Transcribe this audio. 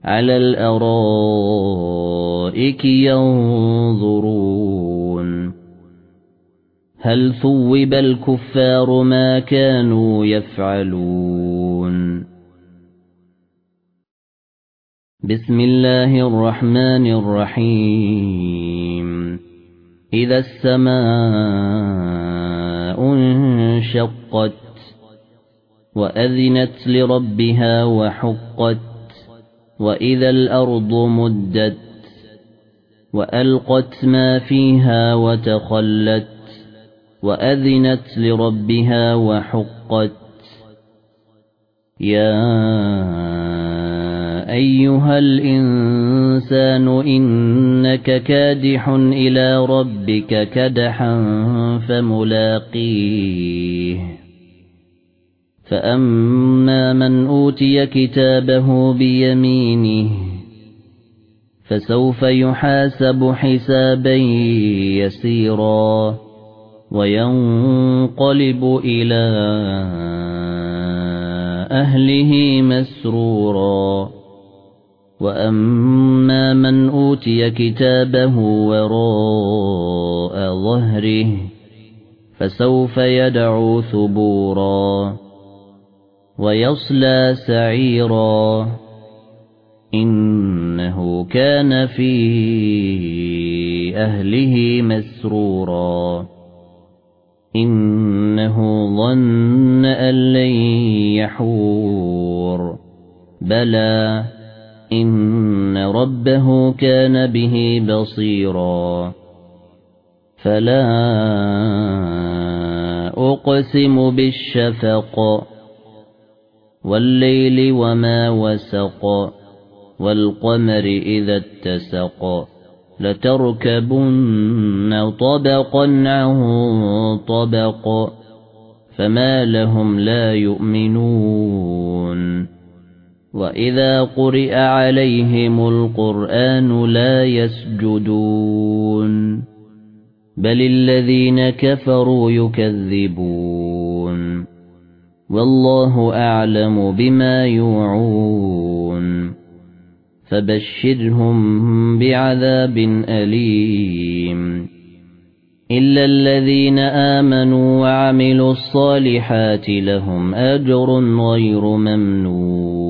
على الأرائك ينظرون هل ثوب الكفار ما كانوا يفعلون بسم الله الرحمن الرحيم إذا السماء انشقت وأذنت لربها وحقت وإذا الأرض مدت وألقت ما فيها وتخلت وأذنت لربها وحقت يا أيها الإنسان إنك كادح إلى ربك كدحا فملاقيه فأما من أوتي كتابه بيمينه فسوف يحاسب حسابا يسيرا وينقلب إلى أهله مسرورا وأما من أوتي كتابه وراء ظهره فسوف يدعو ثبورا ويصلى سعيرا إنه كان في أهله مسرورا إنه ظن أن لن يحور بلى إن ربه كان به بصيرا فلا أقسم بالشفق والليل وما وسق والقمر إذا اتسق لتركبن طبقا عن طبق فما لهم لا يؤمنون وإذا قرئ عليهم القرآن لا يسجدون بل الذين كفروا يكذبون والله أعلم بما يوعون فبشرهم بعذاب أليم إلا الذين آمنوا وعملوا الصالحات لهم أجر غير ممنون